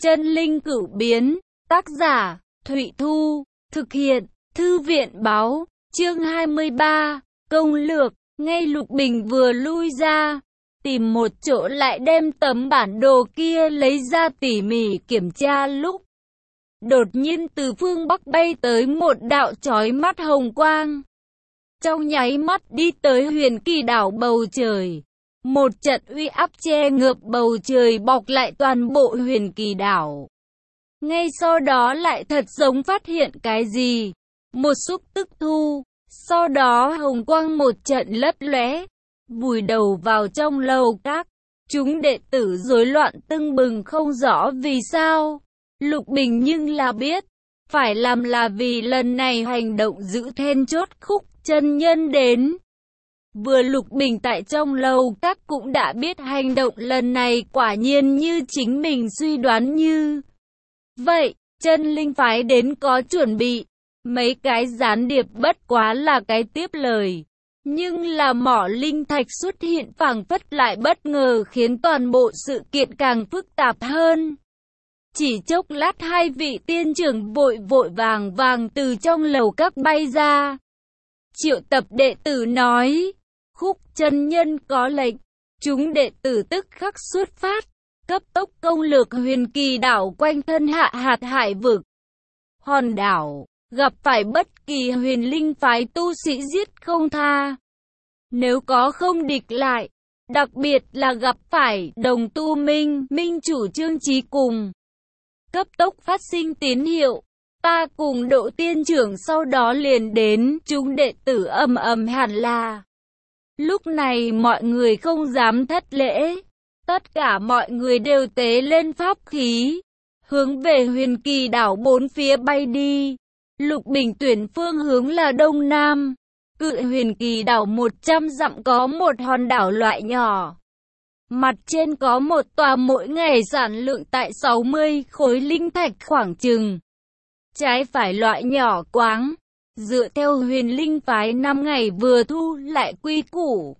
Chân linh cửu biến, tác giả, Thụy Thu, thực hiện, Thư viện báo, chương 23, công lược. Ngay Lục Bình vừa lui ra, tìm một chỗ lại đem tấm bản đồ kia lấy ra tỉ mỉ kiểm tra lúc. Đột nhiên từ phương Bắc bay tới một đạo chói mắt hồng quang. Trong nháy mắt đi tới Huyền Kỳ đảo bầu trời. Một trận uy áp che ngợp bầu trời bọc lại toàn bộ Huyền Kỳ đảo. Ngay sau đó lại thật giống phát hiện cái gì. Một xúc tức thu. Sau đó hồng quang một trận lấp lóe, vùi đầu vào trong lầu các. Chúng đệ tử rối loạn tưng bừng không rõ vì sao. Lục Bình nhưng là biết, phải làm là vì lần này hành động giữ then chốt Khúc chân nhân đến. Vừa Lục Bình tại trong lầu các cũng đã biết hành động lần này quả nhiên như chính mình suy đoán như vậy, chân linh phái đến có chuẩn bị. Mấy cái gián điệp bất quá là cái tiếp lời. Nhưng là mỏ linh thạch xuất hiện phảng phất lại bất ngờ khiến toàn bộ sự kiện càng phức tạp hơn. Chỉ chốc lát hai vị tiên trưởng vội vàng từ trong lầu các bay ra. Triệu tập đệ tử nói, Khúc chân nhân có lệnh, chúng đệ tử tức khắc xuất phát, cấp tốc công lược Huyền Kỳ đảo quanh thân hạ hạt hải vực. Hòn đảo, gặp phải bất kỳ huyền linh phái tu sĩ giết không tha. Nếu có không địch lại, đặc biệt là gặp phải đồng tu minh chủ Trương Chí cùng. Cấp tốc phát sinh tín hiệu, ta cùng Độ tiên trưởng sau đó liền đến, chúng đệ tử ầm hẳn là. Lúc này mọi người không dám thất lễ, tất cả mọi người đều tế lên pháp khí, hướng về Huyền Kỳ đảo bốn phía bay đi. Lục Bình tuyển phương hướng là đông nam. Cự Huyền Kỳ đảo 100 dặm có một hòn đảo loại nhỏ. Mặt trên có một tòa mỗi ngày sản lượng tại 60 khối linh thạch khoảng chừng. Trái phải loại nhỏ quáng. Dựa theo Huyền Linh phái 5 ngày vừa thu lại quy củ.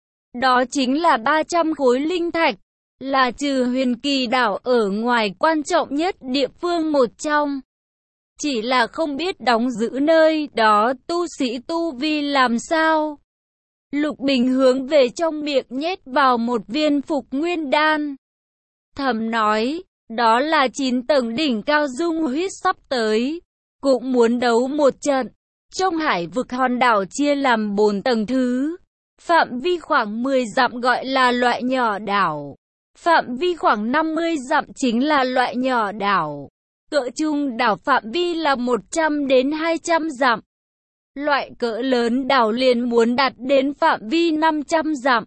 Đó chính là 300 khối linh thạch. Là trừ Huyền Kỳ đảo ở ngoài quan trọng nhất địa phương một trong. Chỉ là không biết đóng giữ nơi đó tu sĩ tu vi làm sao. Lục Bình hướng về trong miệng nhét vào một viên phục nguyên đan. Thầm nói, đó là 9 tầng đỉnh cao dung huyết sắp tới. Cũng muốn đấu một trận. Trong hải vực hòn đảo chia làm 4 tầng thứ. Phạm vi khoảng 10 dặm gọi là loại nhỏ đảo. Phạm vi khoảng 50 dặm chính là loại nhỏ đảo. Cỡ trung đảo phạm vi là 100 đến 200 dặm. Loại cỡ lớn đảo liền muốn đạt đến phạm vi 500 dặm.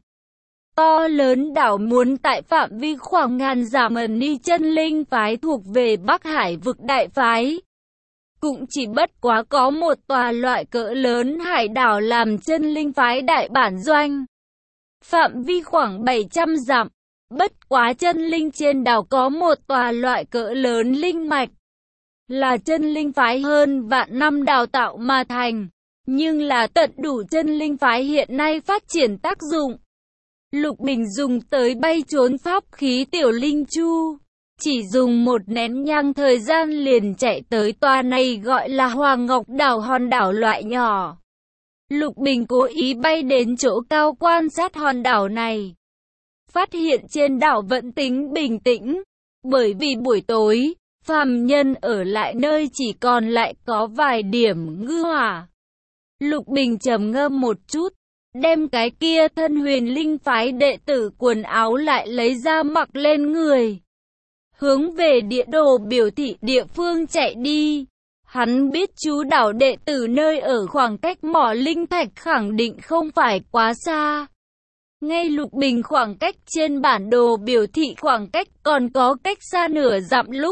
To lớn đảo muốn tại phạm vi khoảng ngàn dặm. Ni chân linh phái thuộc về Bắc Hải vực đại phái. Cũng chỉ bất quá có một tòa loại cỡ lớn hải đảo làm chân linh phái đại bản doanh. Phạm vi khoảng 700 dặm. Bất quá chân linh trên đảo có một tòa loại cỡ lớn linh mạch. Là chân linh phái hơn vạn năm đào tạo mà thành. Nhưng là tận đủ chân linh phái hiện nay phát triển tác dụng. Lục Bình dùng tới bay trốn pháp khí tiểu linh chu. Chỉ dùng một nén nhang thời gian liền chạy tới tòa này gọi là Hoàng Ngọc đảo hòn đảo loại nhỏ. Lục Bình cố ý bay đến chỗ cao quan sát hòn đảo này. Phát hiện trên đảo vẫn tính bình tĩnh, bởi vì buổi tối, phàm nhân ở lại nơi chỉ còn lại có vài điểm ngư hỏa. Lục Bình trầm ngâm một chút, đem cái kia thân Huyền Linh phái đệ tử quần áo lại lấy ra mặc lên người. Hướng về địa đồ biểu thị địa phương chạy đi. Hắn biết chú đảo đệ tử nơi ở khoảng cách mỏ linh thạch khẳng định không phải quá xa. Ngay Lục Bình khoảng cách trên bản đồ biểu thị khoảng cách còn có cách xa nửa dặm lúc.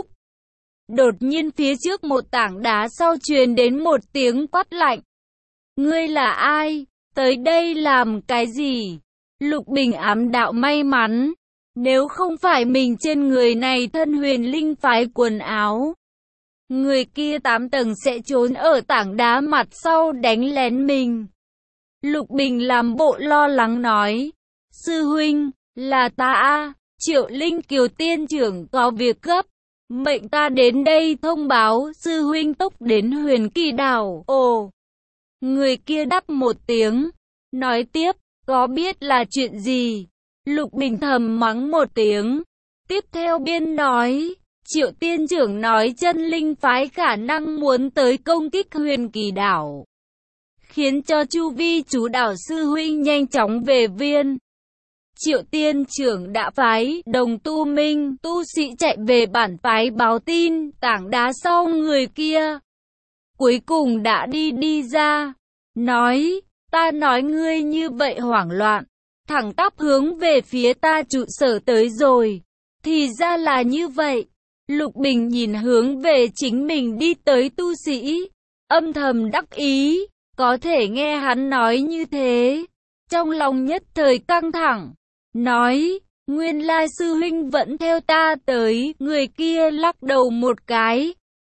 Đột nhiên phía trước một tảng đá sau truyền đến một tiếng quát lạnh. Ngươi là ai? Tới đây làm cái gì? Lục Bình ám đạo may mắn. Nếu không phải mình trên người này thân Huyền Linh phái quần áo. Người kia 8 tầng sẽ trốn ở tảng đá mặt sau đánh lén mình. Lục Bình làm bộ lo lắng nói. Sư huynh, là ta a, Triệu Linh Kiều tiên trưởng có việc gấp. Mệnh ta đến đây thông báo sư huynh tốc đến Huyền Kỳ đảo. Ồ! Người kia đáp một tiếng, nói tiếp, có biết là chuyện gì? Lục Bình thầm mắng một tiếng, tiếp theo biên nói, Triệu tiên trưởng nói chân linh phái khả năng muốn tới công kích Huyền Kỳ đảo, khiến cho chu vi chú đảo sư huynh nhanh chóng về viên. Triệu tiên trưởng đã phái Đồng Tu Minh tu sĩ chạy về bản phái báo tin, tảng đá sau người kia cuối cùng đã đi ra, nói, ta nói ngươi như vậy hoảng loạn, thẳng tắp hướng về phía ta trụ sở tới rồi. Thì ra là như vậy. Lục Bình nhìn hướng về chính mình đi tới tu sĩ, âm thầm đắc ý, có thể nghe hắn nói như thế, trong lòng nhất thời căng thẳng, nói, nguyên lai sư huynh vẫn theo ta tới. Người kia lắc đầu một cái,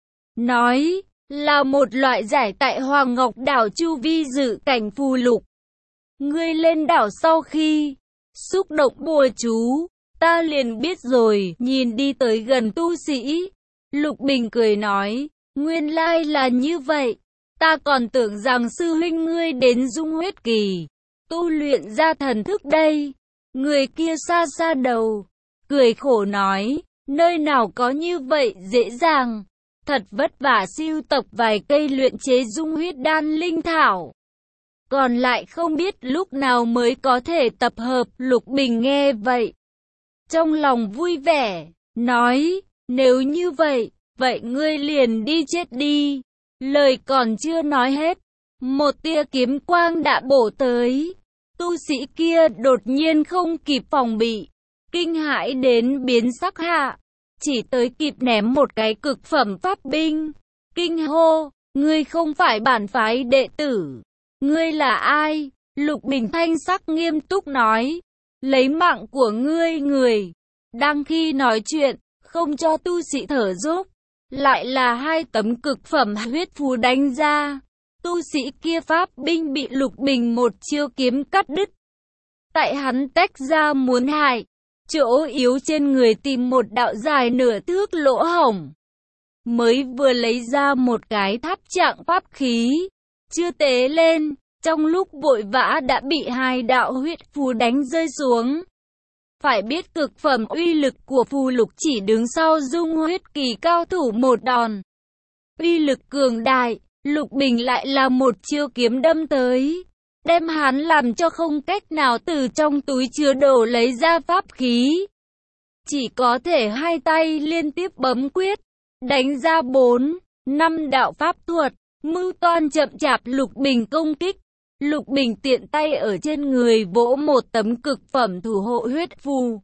nói, là một loại giải tại Hoàng Ngọc đảo chu vi dự cảnh phù lục. Ngươi lên đảo sau khi xúc động bùa chú, ta liền biết rồi. Nhìn đi tới gần tu sĩ, Lục Bình cười nói, nguyên lai là như vậy, ta còn tưởng rằng sư huynh ngươi đến Dung Huyết Kỳ tu luyện ra thần thức đây. Người kia xa xa đầu, cười khổ nói, nơi nào có như vậy dễ dàng, thật vất vả siêu tập vài cây luyện chế dung huyết đan linh thảo, còn lại không biết lúc nào mới có thể tập hợp. Lục Bình nghe vậy, trong lòng vui vẻ, nói, nếu như vậy, vậy ngươi liền đi chết đi. Lời còn chưa nói hết, một tia kiếm quang đã bổ tới. Tu sĩ kia đột nhiên không kịp phòng bị, kinh hãi đến biến sắc hạ, chỉ tới kịp ném một cái cực phẩm pháp binh, kinh hô, ngươi không phải bản phái đệ tử, ngươi là ai? Lục Bình thanh sắc nghiêm túc nói, lấy mạng của ngươi. Người đang khi nói chuyện, không cho tu sĩ thở dốc, lại là hai tấm cực phẩm huyết phù đánh ra. Tu sĩ kia pháp binh bị Lục Bình một chiêu kiếm cắt đứt. Tại hắn tách ra muốn hại, chỗ yếu trên người tìm một đạo dài nửa thước lỗ hổng, mới vừa lấy ra một cái tháp trạng pháp khí, chưa tế lên, trong lúc vội vã đã bị hai đạo huyết phù đánh rơi xuống. Phải biết cực phẩm uy lực của phù lục chỉ đứng sau Dung Huyết Kỳ cao thủ một đòn. Uy lực cường đại, Lục Bình lại là một chiêu kiếm đâm tới, đem hắn làm cho không cách nào từ trong túi chứa đồ lấy ra pháp khí. Chỉ có thể hai tay liên tiếp bấm quyết, đánh ra 4, 5 đạo pháp thuật, mưu toan chậm chạp Lục Bình công kích. Lục Bình tiện tay ở trên người vỗ một tấm cực phẩm thủ hộ huyết phù,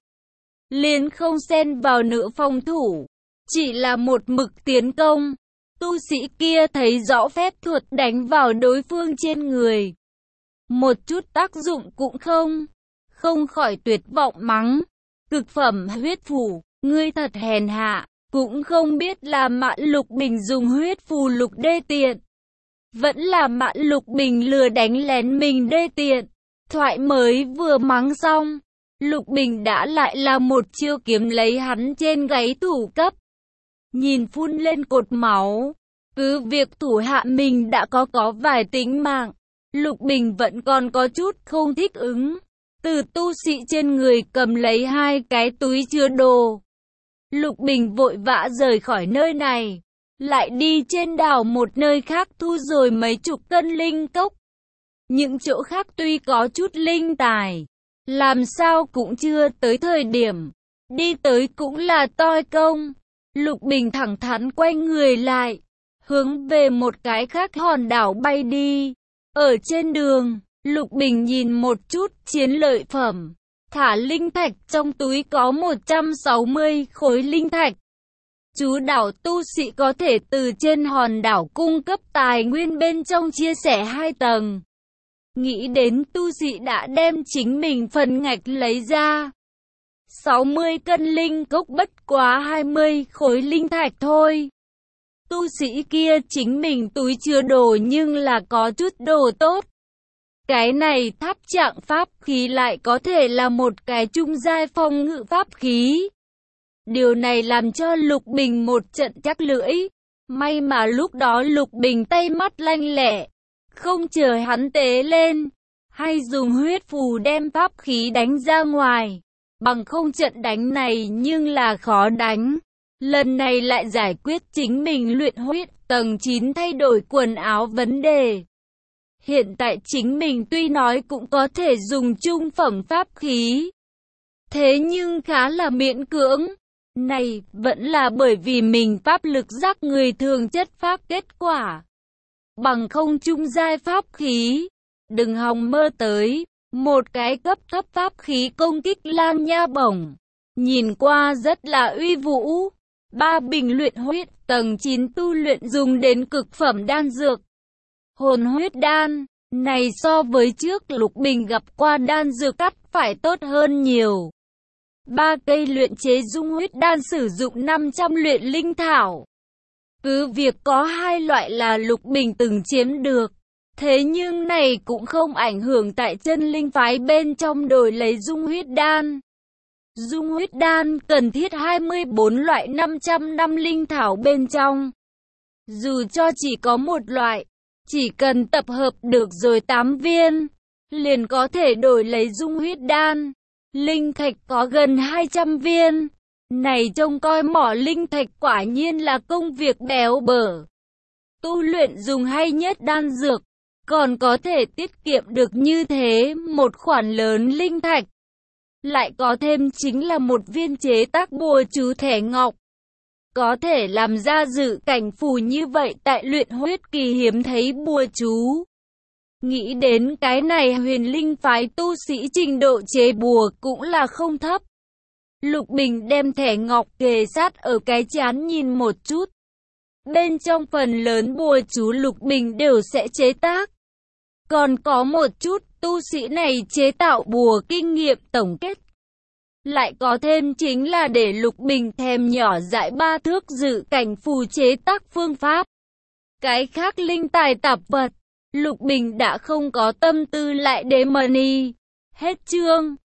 liền không xen vào nữa phòng thủ, chỉ là một mực tiến công. Tu sĩ kia thấy rõ phép thuật đánh vào đối phương trên người, một chút tác dụng cũng không khỏi tuyệt vọng mắng, cực phẩm huyết phù, ngươi thật hèn hạ, cũng không biết là Mạn Lục Bình dùng huyết phù lục đê tiện, vẫn là Mạn Lục Bình lừa đánh lén mình đê tiện. Thoại mới vừa mắng xong, Lục Bình đã lại là một chiêu kiếm lấy hắn trên gáy thủ cấp. Nhìn phun lên cột máu, cứ việc thủ hạ mình đã có vài tính mạng, Lục Bình vẫn còn có chút không thích ứng. Từ tu sĩ trên người cầm lấy hai cái túi chứa đồ, Lục Bình vội vã rời khỏi nơi này, lại đi trên đảo một nơi khác thu rồi mấy chục cân linh cốc. Những chỗ khác tuy có chút linh tài, làm sao cũng chưa tới thời điểm, đi tới cũng là toi công. Lục Bình thẳng thắn quay người lại, hướng về một cái khác hòn đảo bay đi. Ở trên đường, Lục Bình nhìn một chút chiến lợi phẩm, thả linh thạch, trong túi có 160 khối linh thạch. Chú đảo tu sĩ có thể từ trên hòn đảo cung cấp tài nguyên bên trong chia sẻ 2 tầng. Nghĩ đến tu sĩ đã đem chính mình phần ngạch lấy ra. 60 cân linh cốc bất quá 20 khối linh thạch thôi. Tu sĩ kia chính mình túi chứa đồ nhưng là có chút đồ tốt. Cái này tháp trạng pháp khí lại có thể là một cái trung giai phong ngự pháp khí. Điều này làm cho Lục Bình một trận chắc lưỡi. May mà lúc đó Lục Bình tay mắt lanh lẹ, không chờ hắn tế lên, hay dùng huyết phù đem pháp khí đánh ra ngoài. Bằng không trận đánh này nhưng là khó đánh. Lần này lại giải quyết chính mình luyện huyết tầng 9 thay đổi quần áo vấn đề. Hiện tại chính mình tuy nói cũng có thể dùng trung phẩm pháp khí, thế nhưng khá là miễn cưỡng. Này vẫn là bởi vì mình pháp lực giác người thường chất pháp kết quả. Bằng không trung giai pháp khí, đừng hòng mơ tới. Một cái cấp thấp pháp khí công kích Lang Nha Bổng, nhìn qua rất là uy vũ. 3 bình luyện huyết tầng 9 tu luyện dùng đến cực phẩm đan dược. Hồn huyết đan, này so với trước Lục Bình gặp qua đan dược cắt phải tốt hơn nhiều. 3 cây luyện chế dung huyết đan sử dụng 500 luyện linh thảo. Cứ việc có 2 loại là Lục Bình từng chiếm được, thế nhưng này cũng không ảnh hưởng tại chân linh phái bên trong đổi lấy dung huyết đan. Dung huyết đan cần thiết 24 loại 500 năm linh thảo bên trong. Dù cho chỉ có một loại, chỉ cần tập hợp được rồi 8 viên, liền có thể đổi lấy dung huyết đan. Linh thạch có gần 200 viên. Này trông coi mỏ linh thạch quả nhiên là công việc béo bở. Tu luyện dùng hay nhất đan dược, còn có thể tiết kiệm được như thế một khoản lớn linh thạch. Lại có thêm chính là một viên chế tác bùa chú thẻ ngọc. Có thể làm ra dự cảnh phù như vậy tại luyện huyết kỳ hiếm thấy bùa chú. Nghĩ đến cái này Huyền Linh phái tu sĩ trình độ chế bùa cũng là không thấp. Lục Bình đem thẻ ngọc kề sát ở cái trán nhìn một chút. Bên trong phần lớn bùa chú Lục Bình đều sẽ chế tác. Còn có một chút tu sĩ này chế tạo bùa kinh nghiệm tổng kết. Lại có thêm chính là để Lục Bình thèm nhỏ dại 3 thước dự cảnh phù chế tác phương pháp. Cái khác linh tài tạp vật, Lục Bình đã không có tâm tư lại để money. Hết chương.